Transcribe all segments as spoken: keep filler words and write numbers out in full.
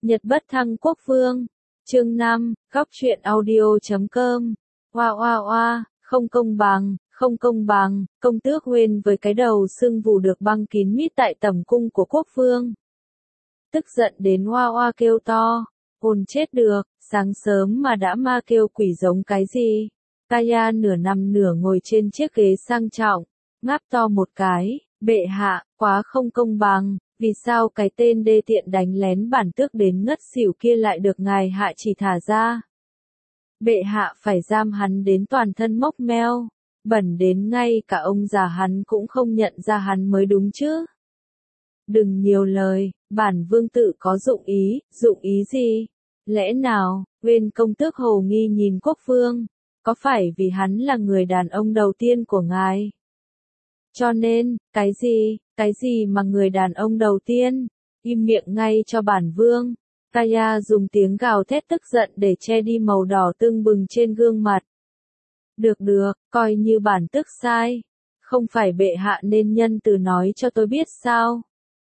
Nhật bất thăng quốc vương. Chương năm, góc truyện audio chấm com. Oa oa oa, không công bằng, không công bằng, công tước Nguyên với cái đầu sưng vù được băng kín mít tại tầm cung của quốc vương. Tức giận đến oa oa kêu to, hồn chết được, sáng sớm mà đã ma kêu quỷ giống cái gì. Kaya nửa nằm nửa ngồi trên chiếc ghế sang trọng, ngáp to một cái, bệ hạ, quá không công bằng. Vì sao cái tên đê tiện đánh lén bản tước đến ngất xỉu kia lại được ngài hạ chỉ thả ra? Bệ hạ phải giam hắn đến toàn thân mốc meo, bẩn đến ngay cả ông già hắn cũng không nhận ra hắn mới đúng chứ. Đừng nhiều lời, bản vương tự có dụng ý, dụng ý gì? Lẽ nào, Nguyên công tước hồ nghi nhìn quốc vương, có phải vì hắn là người đàn ông đầu tiên của ngài? Cho nên, cái gì, cái gì mà người đàn ông đầu tiên? Im miệng ngay cho bản vương. Kaya dùng tiếng gào thét tức giận để che đi màu đỏ tưng bừng trên gương mặt. Được được, coi như bản tước sai. Không phải bệ hạ nên nhân từ nói cho tôi biết sao?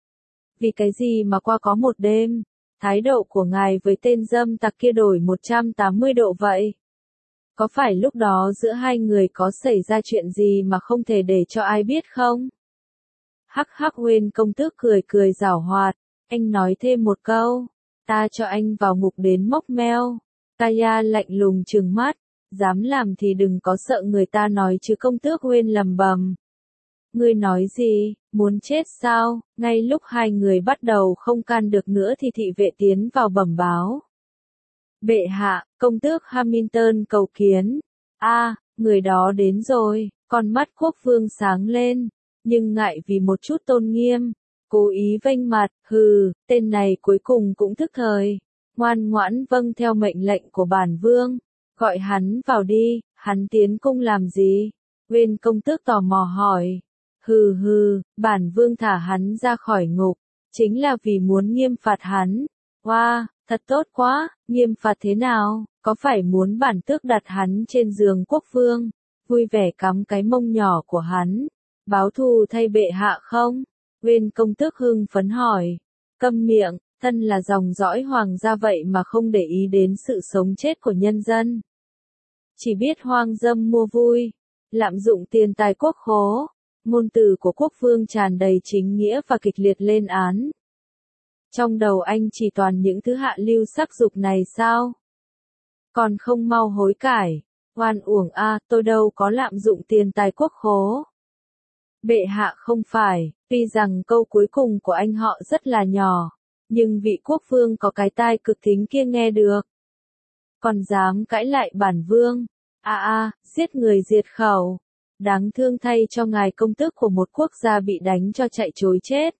Vì cái gì mà qua có một đêm, thái độ của ngài với tên dâm tặc kia đổi một trăm tám mươi độ vậy? Có phải lúc đó giữa hai người có xảy ra chuyện gì mà không thể để cho ai biết không? Hắc hắc Nguyên công tước cười cười giảo hoạt, anh nói thêm một câu, ta cho anh vào ngục đến mốc meo. Kaya lạnh lùng trừng mắt, dám làm thì đừng có sợ người ta nói chứ. Công tước Nguyên lầm bầm. Ngươi nói gì, muốn chết sao? Ngay lúc hai người bắt đầu không can được nữa thì thị vệ tiến vào bẩm báo. Bệ hạ, công tước Hamilton cầu kiến. A, à, người đó đến rồi. Con mắt quốc vương sáng lên, nhưng ngại vì một chút tôn nghiêm, cố ý vênh mặt, hừ, tên này cuối cùng cũng thức thời, ngoan ngoãn vâng theo mệnh lệnh của bản vương, gọi hắn vào đi. Hắn tiến cung làm gì? Nguyên công tước tò mò hỏi. Hừ hừ, bản vương thả hắn ra khỏi ngục, chính là vì muốn nghiêm phạt hắn. Wow, thật tốt quá, nghiêm phạt thế nào? Có phải muốn bản tước đặt hắn trên giường quốc vương, vui vẻ cắm cái mông nhỏ của hắn, báo thù thay bệ hạ không? Nguyên công tước hưng phấn hỏi. Câm miệng, thân là dòng dõi hoàng gia vậy mà không để ý đến sự sống chết của nhân dân. Chỉ biết hoang dâm mua vui, lạm dụng tiền tài quốc khố. Ngôn từ của quốc vương tràn đầy chính nghĩa và kịch liệt lên án. Trong đầu anh chỉ toàn những thứ hạ lưu sắc dục này sao? Còn không mau hối cải. Oan uổng a, à, tôi đâu có lạm dụng tiền tài quốc khố. Bệ hạ không phải, tuy rằng câu cuối cùng của anh họ rất là nhỏ, nhưng vị quốc vương có cái tai cực thính kia nghe được. Còn dám cãi lại bản vương. A à, a, à, giết người diệt khẩu. Đáng thương thay cho ngài công tước của một quốc gia bị đánh cho chạy trối chết.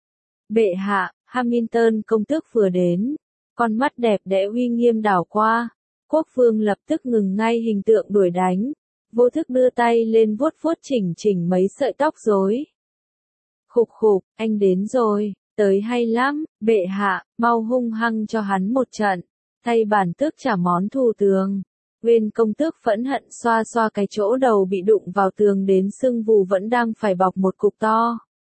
Bệ hạ, Hamilton công tước vừa đến, con mắt đẹp đẽ uy nghiêm đảo qua, quốc vương lập tức ngừng ngay hình tượng đuổi đánh, vô thức đưa tay lên vuốt vuốt chỉnh chỉnh mấy sợi tóc rối. Khục khục, anh đến rồi, tới hay lắm, bệ hạ, mau hung hăng cho hắn một trận, thay bản tước trả món thù tường. Nguyên công tước phẫn hận xoa xoa cái chỗ đầu bị đụng vào tường đến sưng vù vẫn đang phải bọc một cục to.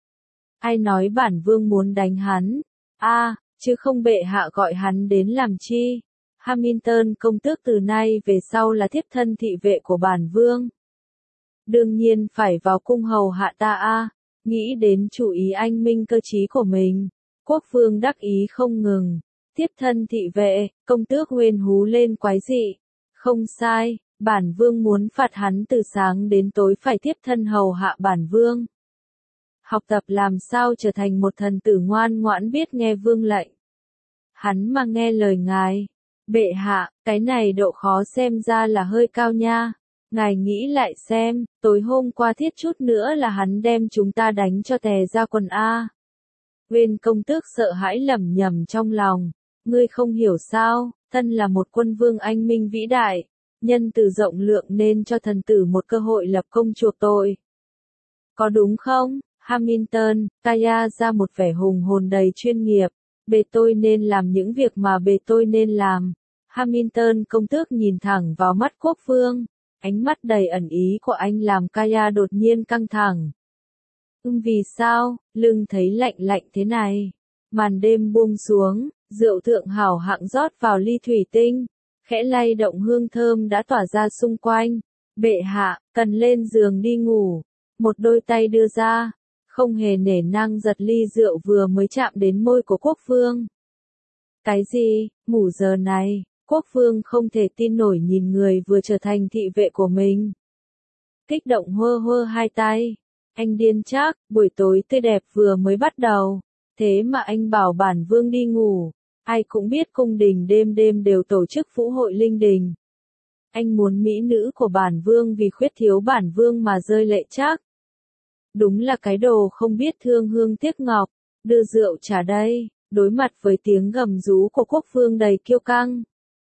Ai nói bản vương muốn đánh hắn? A, à, chứ không bệ hạ gọi hắn đến làm chi? Hamilton công tước từ nay về sau là thiếp thân thị vệ của bản vương. Đương nhiên phải vào cung hầu hạ ta a. À. Nghĩ đến chủ ý anh minh cơ trí của mình, quốc vương đắc ý không ngừng. Thiếp thân thị vệ, công tước Nguyên hú lên quái dị. Không sai, bản vương muốn phạt hắn từ sáng đến tối phải tiếp thân hầu hạ bản vương. Học tập làm sao trở thành một thần tử ngoan ngoãn biết nghe vương lệnh. Hắn mà nghe lời ngài. Bệ hạ, cái này độ khó xem ra là hơi cao nha. Ngài nghĩ lại xem, tối hôm qua thiết chút nữa là hắn đem chúng ta đánh cho tè ra quần A. Nguyên công tước sợ hãi lẩm nhẩm trong lòng. Ngươi không hiểu sao, thân là một quân vương anh minh vĩ đại, nhân từ rộng lượng nên cho thần tử một cơ hội lập công chuộc tội. Có đúng không? Hamilton, Kaya ra một vẻ hùng hồn đầy chuyên nghiệp. Bề tôi nên làm những việc mà bề tôi nên làm. Hamilton công tước nhìn thẳng vào mắt quốc vương. Ánh mắt đầy ẩn ý của anh làm Kaya đột nhiên căng thẳng. Ừm vì sao, lưng thấy lạnh lạnh thế này. Màn đêm buông xuống, Rượu thượng hảo hạng rót vào ly thủy tinh, khẽ lay động hương thơm đã tỏa ra xung quanh. Bệ hạ, cần lên giường đi ngủ. Một đôi tay đưa ra, không hề nể nang giật ly rượu vừa mới chạm đến môi của quốc vương. Cái gì, ngủ giờ này? Quốc vương không thể tin nổi nhìn người vừa trở thành thị vệ của mình. Kích động hơ hơ hai tay. Anh điên chắc, buổi tối tươi đẹp vừa mới bắt đầu. Thế mà anh bảo bản vương đi ngủ. Ai cũng biết cung đình đêm đêm đều tổ chức vũ hội linh đình. Anh muốn mỹ nữ của bản vương vì khuyết thiếu bản vương mà rơi lệ chắc. Đúng là cái đồ không biết thương hương tiếc ngọc. Đưa rượu trả đây. Đối mặt với tiếng gầm rú của quốc vương đầy kiêu căng.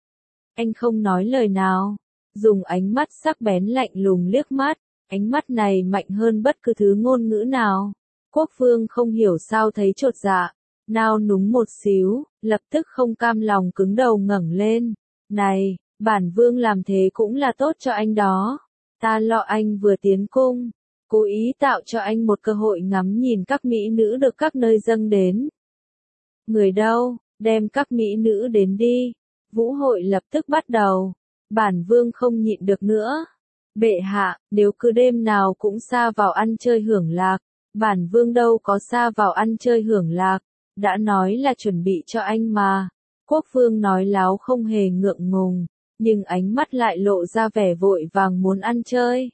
Anh không nói lời nào. Dùng ánh mắt sắc bén lạnh lùng liếc mắt. Ánh mắt này mạnh hơn bất cứ thứ ngôn ngữ nào. Quốc vương không hiểu sao thấy chột dạ. Nao núng một xíu, lập tức không cam lòng cứng đầu ngẩng lên. Này, bản vương làm thế cũng là tốt cho anh đó. Ta lo anh vừa tiến cung. Cố ý tạo cho anh một cơ hội ngắm nhìn các mỹ nữ được các nơi dâng đến. Người đâu, đem các mỹ nữ đến đi. Vũ hội lập tức bắt đầu. Bản vương không nhịn được nữa. Bệ hạ, nếu cứ đêm nào cũng sa vào ăn chơi hưởng lạc. Bản vương đâu có sa vào ăn chơi hưởng lạc. Đã nói là chuẩn bị cho anh mà. Quốc vương nói láo không hề ngượng ngùng. Nhưng ánh mắt lại lộ ra vẻ vội vàng muốn ăn chơi.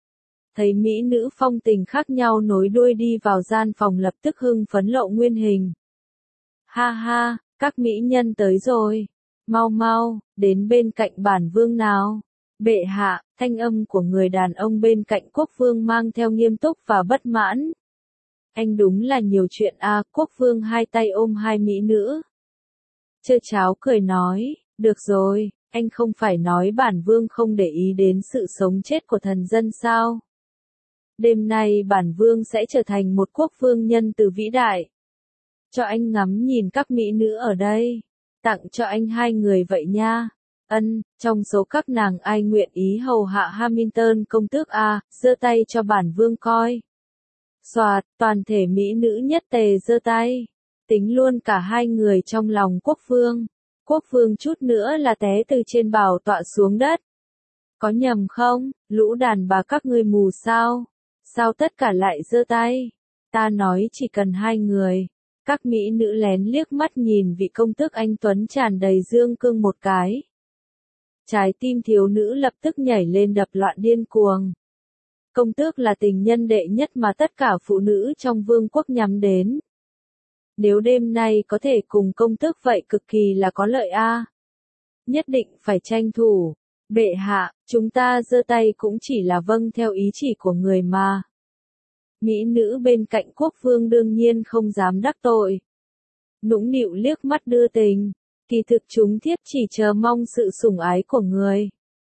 Thấy mỹ nữ phong tình khác nhau nối đuôi đi vào gian phòng lập tức hưng phấn lộ nguyên hình. Ha ha, các mỹ nhân tới rồi. Mau mau, đến bên cạnh bản vương nào. Bệ hạ, thanh âm của người đàn ông bên cạnh quốc vương mang theo nghiêm túc và bất mãn. Anh đúng là nhiều chuyện à, quốc vương hai tay ôm hai mỹ nữ. Chơ cháo cười nói, được rồi, anh không phải nói bản vương không để ý đến sự sống chết của thần dân sao? Đêm nay bản vương sẽ trở thành một quốc vương nhân từ vĩ đại. Cho anh ngắm nhìn các mỹ nữ ở đây. Tặng cho anh hai người vậy nha. Ân, trong số các nàng ai nguyện ý hầu hạ Hamilton công tước à, giơ tay cho bản vương coi. Xoạt, toàn thể mỹ nữ nhất tề giơ tay. Tính luôn cả hai người trong lòng quốc vương. Quốc vương chút nữa là té từ trên bảo tọa xuống đất. Có nhầm không, lũ đàn bà các ngươi mù sao? Sao tất cả lại giơ tay? Ta nói chỉ cần hai người. Các mỹ nữ lén liếc mắt nhìn vị công tước anh tuấn tràn đầy dương cương một cái. Trái tim thiếu nữ lập tức nhảy lên đập loạn điên cuồng. Công tước là tình nhân đệ nhất mà tất cả phụ nữ trong vương quốc nhắm đến. Nếu đêm nay có thể cùng công tước vậy cực kỳ là có lợi a. Nhất định phải tranh thủ. Bệ hạ, chúng ta giơ tay cũng chỉ là vâng theo ý chỉ của người mà. Mỹ nữ bên cạnh quốc vương đương nhiên không dám đắc tội. Nũng nịu liếc mắt đưa tình. Kỳ thực chúng thiếp chỉ chờ mong sự sủng ái của người.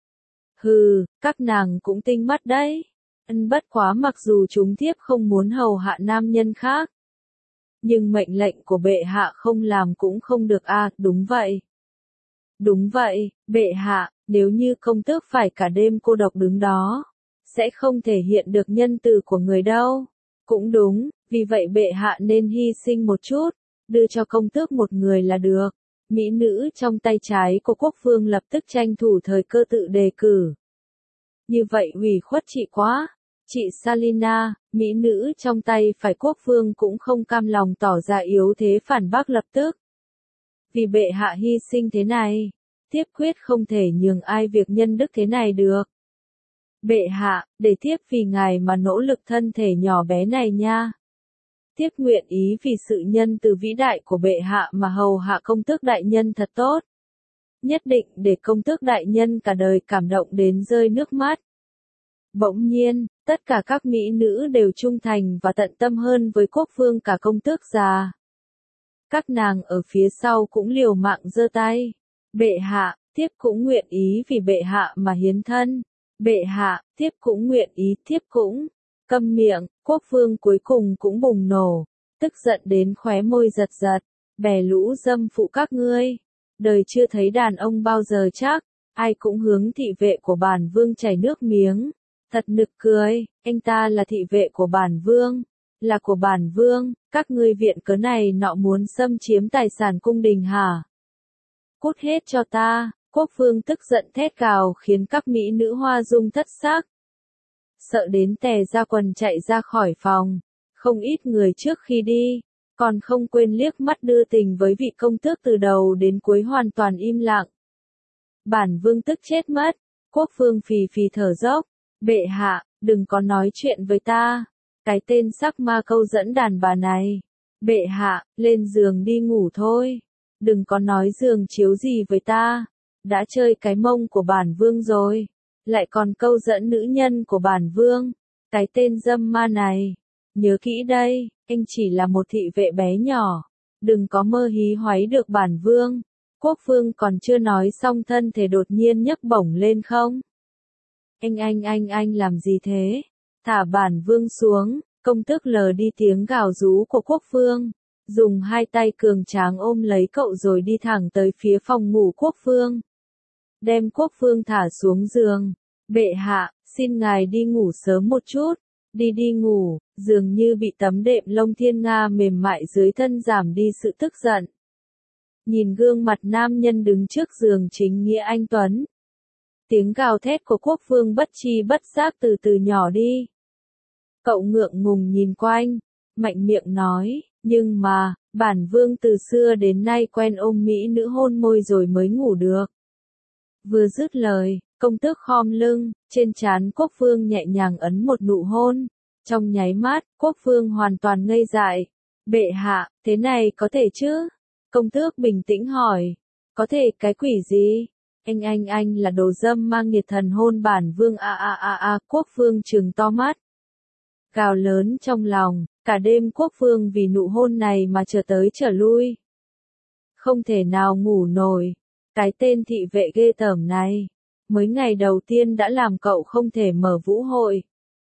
Hừ, các nàng cũng tinh mắt đấy. Ân bất quá mặc dù chúng thiếp không muốn hầu hạ nam nhân khác. Nhưng mệnh lệnh của bệ hạ không làm cũng không được à, đúng vậy. Đúng vậy, bệ hạ, nếu như công tước phải cả đêm cô độc đứng đó, sẽ không thể hiện được nhân từ của người đâu. Cũng đúng, vì vậy bệ hạ nên hy sinh một chút, đưa cho công tước một người là được. Mỹ nữ trong tay trái của quốc vương lập tức tranh thủ thời cơ tự đề cử. Như vậy ủy khuất chị quá. Chị Salina, mỹ nữ trong tay phải quốc vương cũng không cam lòng tỏ ra yếu thế phản bác lập tức. Vì bệ hạ hy sinh thế này, thiếp quyết không thể nhường ai việc nhân đức thế này được. Bệ hạ, để thiếp vì ngài mà nỗ lực thân thể nhỏ bé này nha. Thiếp nguyện ý vì sự nhân từ vĩ đại của bệ hạ mà hầu hạ công tước đại nhân thật tốt. Nhất định để công tước đại nhân cả đời cảm động đến rơi nước mắt. Bỗng nhiên, tất cả các mỹ nữ đều trung thành và tận tâm hơn với quốc vương cả công tước già. Các nàng ở phía sau cũng liều mạng giơ tay. Bệ hạ, thiếp cũng nguyện ý vì bệ hạ mà hiến thân. Bệ hạ, thiếp cũng nguyện ý, thiếp cũng. Câm miệng, quốc vương cuối cùng cũng bùng nổ. Tức giận đến khóe môi giật giật. Bè lũ dâm phụ các ngươi. Đời chưa thấy đàn ông bao giờ chắc. Ai cũng hướng thị vệ của bản vương chảy nước miếng. Thật nực cười, anh ta là thị vệ của bản vương. là của bản vương, các ngươi viện cớ này nọ muốn xâm chiếm tài sản cung đình hả? Cút hết cho ta, quốc vương tức giận thét gào khiến các mỹ nữ hoa dung thất sắc. Sợ đến tè ra quần chạy ra khỏi phòng, không ít người trước khi đi, còn không quên liếc mắt đưa tình với vị công tước từ đầu đến cuối hoàn toàn im lặng. Bản vương tức chết mất, quốc vương phì phì thở dốc, bệ hạ, đừng có nói chuyện với ta, cái tên sắc ma câu dẫn đàn bà này. Bệ hạ, lên giường đi ngủ thôi, đừng có nói giường chiếu gì với ta, đã chơi cái mông của bản vương rồi, lại còn câu dẫn nữ nhân của bản vương, cái tên dâm ma này. Nhớ kỹ đây, anh chỉ là một thị vệ bé nhỏ, đừng có mơ hí hoáy được bản vương. Quốc vương còn chưa nói xong thân thể đột nhiên nhấc bổng lên không. Anh anh anh anh làm gì thế? Thả bản vương xuống, công tước lờ đi tiếng gào rú của quốc vương, dùng hai tay cường tráng ôm lấy cậu rồi đi thẳng tới phía phòng ngủ quốc vương. Đem quốc vương thả xuống giường. Bệ hạ, xin ngài đi ngủ sớm một chút. Đi đi ngủ, dường như bị tấm đệm lông thiên nga mềm mại dưới thân giảm đi sự tức giận. Nhìn gương mặt nam nhân đứng trước giường chính nghĩa anh tuấn. Tiếng gào thét của quốc vương bất chi bất giác từ từ nhỏ đi. Cậu ngượng ngùng nhìn quanh, mạnh miệng nói, nhưng mà, bản vương từ xưa đến nay quen ôm mỹ nữ hôn môi rồi mới ngủ được. Vừa dứt lời, công tước khom lưng, trên trán quốc vương nhẹ nhàng ấn một nụ hôn. Trong nháy mắt, quốc vương hoàn toàn ngây dại. Bệ hạ, thế này có thể chứ? Công tước bình tĩnh hỏi. Có thể cái quỷ gì? Anh anh anh là đồ dâm mang nghiệt thần hôn bản vương a a a a, quốc vương trừng to mắt. Gào lớn trong lòng, cả đêm quốc vương vì nụ hôn này mà trở tới trở lui. Không thể nào ngủ nổi. Cái tên thị vệ ghê tởm này, mới ngày đầu tiên đã làm cậu không thể mở vũ hội.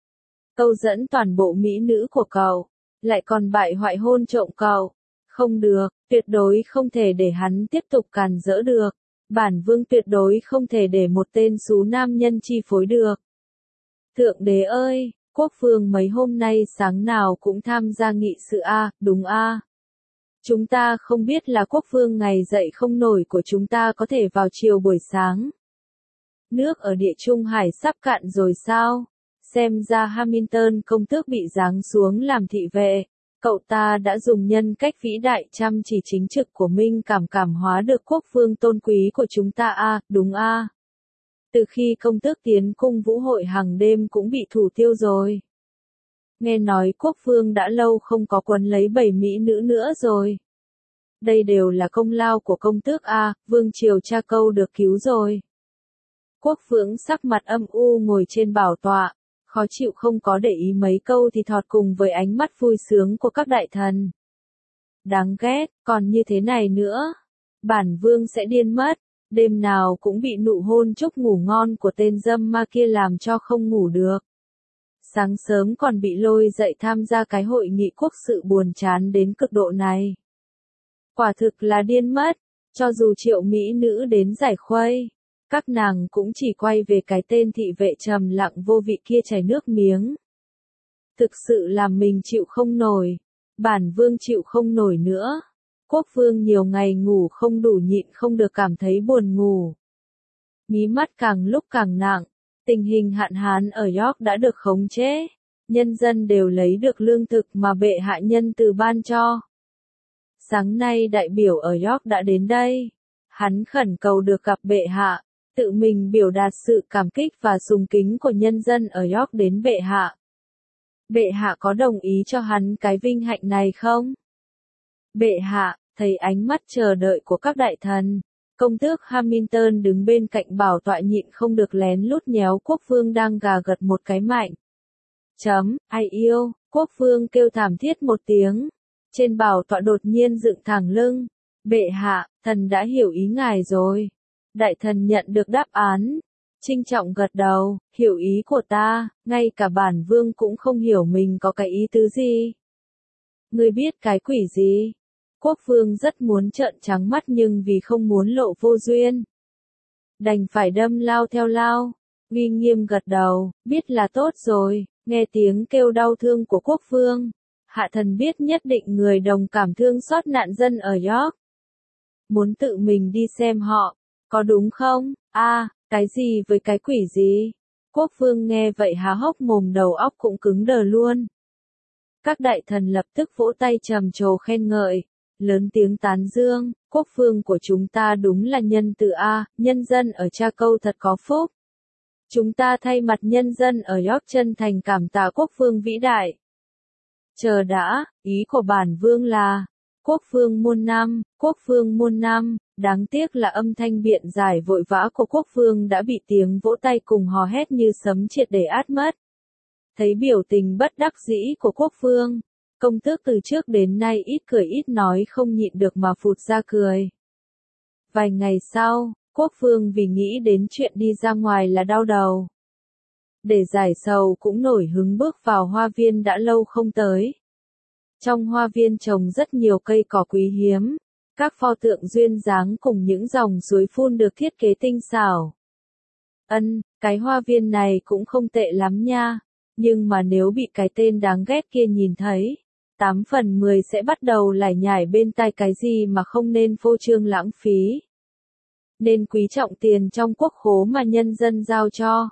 Câu dẫn toàn bộ mỹ nữ của cậu, lại còn bại hoại hôn trộm cậu. Không được, tuyệt đối không thể để hắn tiếp tục càn rỡ được. Bản vương tuyệt đối không thể để một tên xú nam nhân chi phối được. Thượng đế ơi, quốc vương mấy hôm nay sáng nào cũng tham gia nghị sự a, đúng a. Chúng ta không biết là quốc vương ngày dậy không nổi của chúng ta có thể vào chiều buổi sáng. Nước ở địa Trung Hải sắp cạn rồi sao? Xem ra Hamilton công tước bị giáng xuống làm thị vệ. Cậu ta đã dùng nhân cách vĩ đại chăm chỉ chính trực của mình cảm cảm hóa được quốc vương tôn quý của chúng ta a, à, đúng a. À. Từ khi công tước tiến cung vũ hội hàng đêm cũng bị thủ tiêu rồi. Nghe nói quốc vương đã lâu không có quấn lấy bảy mỹ nữ nữa rồi. Đây đều là công lao của công tước a, à, vương triều cha câu được cứu rồi. Quốc vương sắc mặt âm u ngồi trên bảo tọa, khó chịu không có để ý mấy câu thì thọt cùng với ánh mắt vui sướng của các đại thần. Đáng ghét, còn như thế này nữa, bản vương sẽ điên mất, đêm nào cũng bị nụ hôn chúc ngủ ngon của tên dâm ma kia làm cho không ngủ được. Sáng sớm còn bị lôi dậy tham gia cái hội nghị quốc sự buồn chán đến cực độ này. Quả thực là điên mất, cho dù triệu mỹ nữ đến giải khuây. Các nàng cũng chỉ quay về cái tên thị vệ trầm lặng vô vị kia chảy nước miếng. Thực sự làm mình chịu không nổi. Bản vương chịu không nổi nữa. Quốc vương nhiều ngày ngủ không đủ nhịn không được cảm thấy buồn ngủ. Mí mắt càng lúc càng nặng. Tình hình hạn hán ở York đã được khống chế. Nhân dân đều lấy được lương thực mà bệ hạ nhân từ ban cho. Sáng nay đại biểu ở York đã đến đây. Hắn khẩn cầu được gặp bệ hạ. Tự mình biểu đạt sự cảm kích và sùng kính của nhân dân ở York đến bệ hạ. Bệ hạ có đồng ý cho hắn cái vinh hạnh này không? Bệ hạ, thấy ánh mắt chờ đợi của các đại thần, công tước Hamilton đứng bên cạnh bảo tọa nhịn không được lén lút nhéo quốc vương đang gà gật một cái mạnh. Chấm, ai yêu, quốc vương kêu thảm thiết một tiếng. Trên bảo tọa đột nhiên dựng thẳng lưng. Bệ hạ, thần đã hiểu ý ngài rồi. Đại thần nhận được đáp án. Trinh trọng gật đầu, hiểu ý của ta, ngay cả bản vương cũng không hiểu mình có cái ý tứ gì. Ngươi biết cái quỷ gì? Quốc vương rất muốn trợn trắng mắt nhưng vì không muốn lộ vô duyên. Đành phải đâm lao theo lao. Uy nghiêm gật đầu, biết là tốt rồi, nghe tiếng kêu đau thương của quốc vương. hạ thần biết nhất định người đồng cảm thương xót nạn dân ở York. Muốn tự mình đi xem họ, có đúng không? A, à, cái gì với cái quỷ gì? Quốc vương nghe vậy há hốc mồm, đầu óc cũng cứng đờ luôn. Các đại thần lập tức vỗ tay trầm trồ khen ngợi, lớn tiếng tán dương, quốc vương của chúng ta đúng là nhân từ A, nhân dân ở Cha Câu thật có phúc. Chúng ta thay mặt nhân dân ở York chân thành cảm tạ quốc vương vĩ đại. Chờ đã, ý của bản vương là, quốc vương muôn năm, quốc vương muôn năm, đáng tiếc là âm thanh biện giải vội vã của quốc vương đã bị tiếng vỗ tay cùng hò hét như sấm triệt để át mất. Thấy biểu tình bất đắc dĩ của quốc vương, công tước từ trước đến nay ít cười ít nói không nhịn được mà phụt ra cười. Vài ngày sau, quốc vương vì nghĩ đến chuyện đi ra ngoài là đau đầu. Để giải sầu cũng nổi hứng bước vào hoa viên đã lâu không tới. Trong hoa viên trồng rất nhiều cây cỏ quý hiếm, các pho tượng duyên dáng cùng những dòng suối phun được thiết kế tinh xảo. Ân, cái hoa viên này cũng không tệ lắm nha, nhưng mà nếu bị cái tên đáng ghét kia nhìn thấy, tám phần mười sẽ bắt đầu lải nhải bên tai cái gì mà không nên phô trương lãng phí. Nên quý trọng tiền trong quốc khố mà nhân dân giao cho.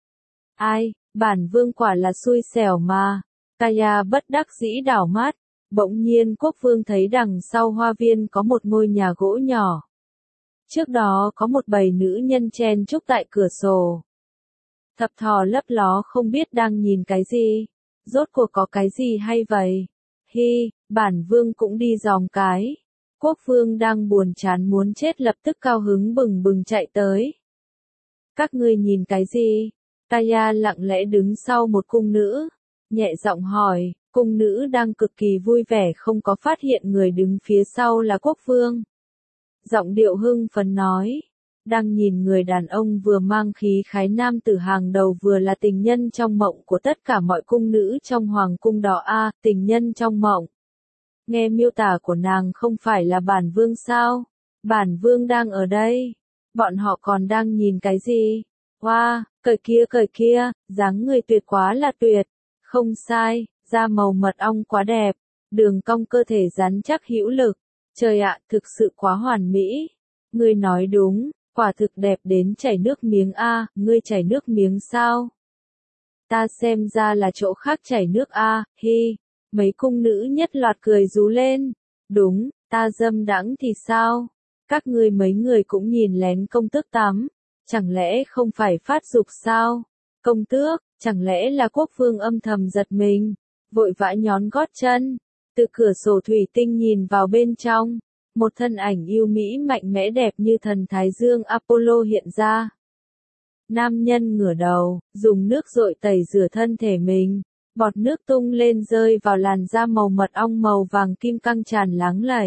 Ai, bản vương quả là xui xẻo mà. Kaya bất đắc dĩ đảo mắt, bỗng nhiên quốc vương thấy đằng sau hoa viên có một ngôi nhà gỗ nhỏ. Trước đó có một bầy nữ nhân chen chúc tại cửa sổ. Thập thò lấp ló không biết đang nhìn cái gì. Rốt cuộc có cái gì hay vậy? Hi, bản vương cũng đi dòm cái. Quốc vương đang buồn chán muốn chết lập tức cao hứng bừng bừng chạy tới. Các ngươi nhìn cái gì? Kaya lặng lẽ đứng sau một cung nữ, nhẹ giọng hỏi, cung nữ đang cực kỳ vui vẻ không có phát hiện người đứng phía sau là quốc vương. Giọng điệu hưng phấn nói, đang nhìn người đàn ông vừa mang khí khái nam tử hàng đầu vừa là tình nhân trong mộng của tất cả mọi cung nữ trong hoàng cung đó a, tình nhân trong mộng. Nghe miêu tả của nàng không phải là bản vương sao? Bản vương đang ở đây. Bọn họ còn đang nhìn cái gì? Wow, cởi kia cởi kia, dáng người tuyệt quá là tuyệt. Không sai, da màu mật ong quá đẹp, đường cong cơ thể rắn chắc hữu lực. Trời ạ, thực sự quá hoàn mỹ. Ngươi nói đúng, quả thực đẹp đến chảy nước miếng a, ngươi chảy nước miếng sao? Ta xem ra là chỗ khác chảy nước a, hi. Mấy cung nữ nhất loạt cười rú lên. Đúng, ta dâm đãng thì sao? Các ngươi mấy người cũng nhìn lén công tước tắm. Chẳng lẽ không phải phát dục sao? Công tước, chẳng lẽ là quốc vương âm thầm giật mình, vội vã nhón gót chân, từ cửa sổ thủy tinh nhìn vào bên trong, một thân ảnh yêu mỹ mạnh mẽ đẹp như thần Thái Dương Apollo hiện ra. Nam nhân ngửa đầu, dùng nước dội tẩy rửa thân thể mình, bọt nước tung lên rơi vào làn da màu mật ong màu vàng kim căng tràn láng lẩy.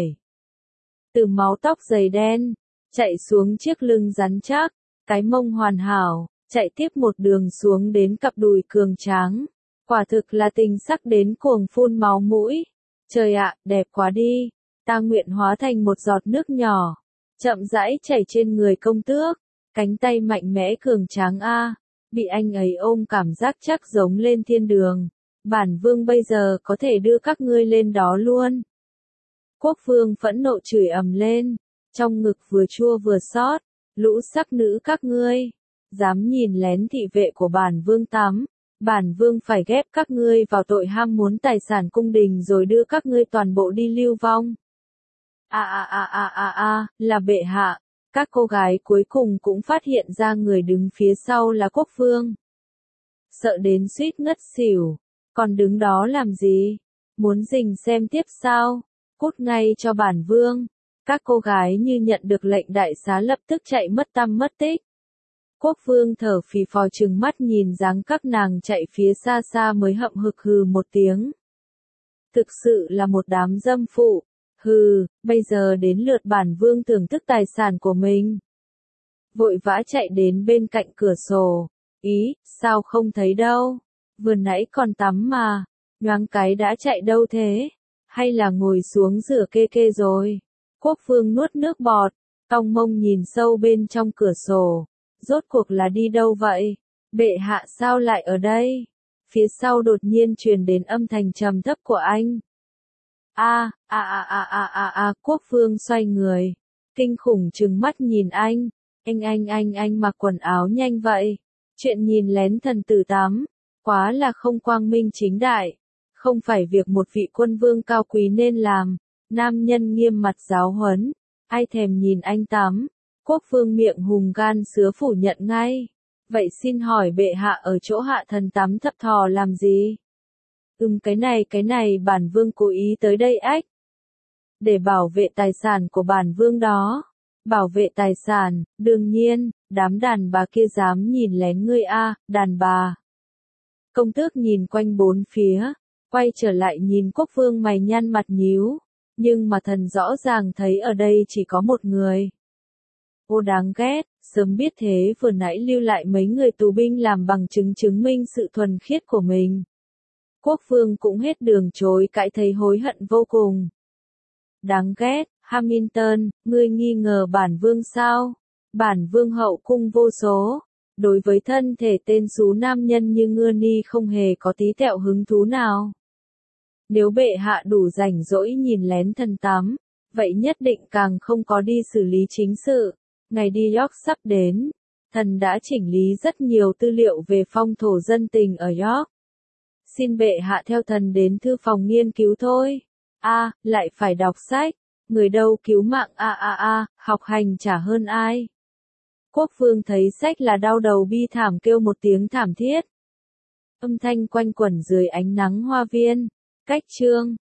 Từ máu tóc dày đen, chạy xuống chiếc lưng rắn chắc, cái mông hoàn hảo, chạy tiếp một đường xuống đến cặp đùi cường tráng. Quả thực là tình sắc đến cuồng phun máu mũi. Trời ạ, đẹp quá đi. Ta nguyện hóa thành một giọt nước nhỏ, chậm rãi chảy trên người công tước. Cánh tay mạnh mẽ cường tráng a, bị anh ấy ôm cảm giác chắc giống lên thiên đường. Bản vương bây giờ có thể đưa các ngươi lên đó luôn. Quốc vương phẫn nộ chửi ầm lên, trong ngực vừa chua vừa xót, lũ sắc nữ các ngươi, dám nhìn lén thị vệ của bản vương tắm, bản vương phải ghép các ngươi vào tội ham muốn tài sản cung đình rồi đưa các ngươi toàn bộ đi lưu vong. A a a a a a, là bệ hạ. Các cô gái cuối cùng cũng phát hiện ra người đứng phía sau là quốc vương. Sợ đến suýt ngất xỉu, còn đứng đó làm gì? Muốn rình xem tiếp sao? Cút ngay cho bản vương. Các cô gái như nhận được lệnh đại xá lập tức chạy mất tăm mất tích. Quốc vương thở phì phò trừng mắt nhìn dáng các nàng chạy phía xa xa mới hậm hực hừ một tiếng. Thực sự là một đám dâm phụ. Hừ, bây giờ đến lượt bản vương thưởng thức tài sản của mình. Vội vã chạy đến bên cạnh cửa sổ. Ý, sao không thấy đâu? Vừa nãy còn tắm mà. Nhoáng cái đã chạy đâu thế? Hay là ngồi xuống rửa kê kê rồi? Quốc vương nuốt nước bọt, cong mông nhìn sâu bên trong cửa sổ. Rốt cuộc là đi đâu vậy? Bệ hạ sao lại ở đây? Phía sau đột nhiên truyền đến âm thanh trầm thấp của anh. A, a a a a a a, Quốc Vương xoay người, kinh khủng trừng mắt nhìn anh, anh anh anh anh mặc quần áo nhanh vậy, chuyện nhìn lén thần tử tắm, quá là không quang minh chính đại, không phải việc một vị quân vương cao quý nên làm, nam nhân nghiêm mặt giáo huấn, ai thèm nhìn anh tắm, Quốc Vương miệng hùng gan sứa phủ nhận ngay, vậy xin hỏi bệ hạ ở chỗ hạ thần tắm thập thò làm gì? Ừm cái này cái này bản vương cố ý tới đây ách. Để bảo vệ tài sản của bản vương đó. Bảo vệ tài sản, đương nhiên, đám đàn bà kia dám nhìn lén ngươi a, đàn bà. Công tước nhìn quanh bốn phía, quay trở lại nhìn Quốc Vương mày nhăn mặt nhíu, nhưng mà thần rõ ràng thấy ở đây chỉ có một người. Ô đáng ghét, sớm biết thế vừa nãy lưu lại mấy người tù binh làm bằng chứng chứng minh sự thuần khiết của mình. Quốc Vương cũng hết đường chối cãi thấy hối hận vô cùng. Đáng ghét, Hamilton, ngươi nghi ngờ bản vương sao? Bản vương hậu cung vô số. Đối với thân thể tên xú nam nhân như ngưa ni không hề có tí tẹo hứng thú nào. Nếu bệ hạ đủ rảnh rỗi nhìn lén thần tắm, vậy nhất định càng không có đi xử lý chính sự. Ngày đi York sắp đến, thần đã chỉnh lý rất nhiều tư liệu về phong thổ dân tình ở York. Xin bệ hạ theo thần đến thư phòng nghiên cứu thôi. A, à, lại phải đọc sách. Người đâu cứu mạng a a a, học hành chả hơn ai. Quốc Vương thấy sách là đau đầu bi thảm kêu một tiếng thảm thiết. Âm thanh quanh quẩn dưới ánh nắng hoa viên. Cách chương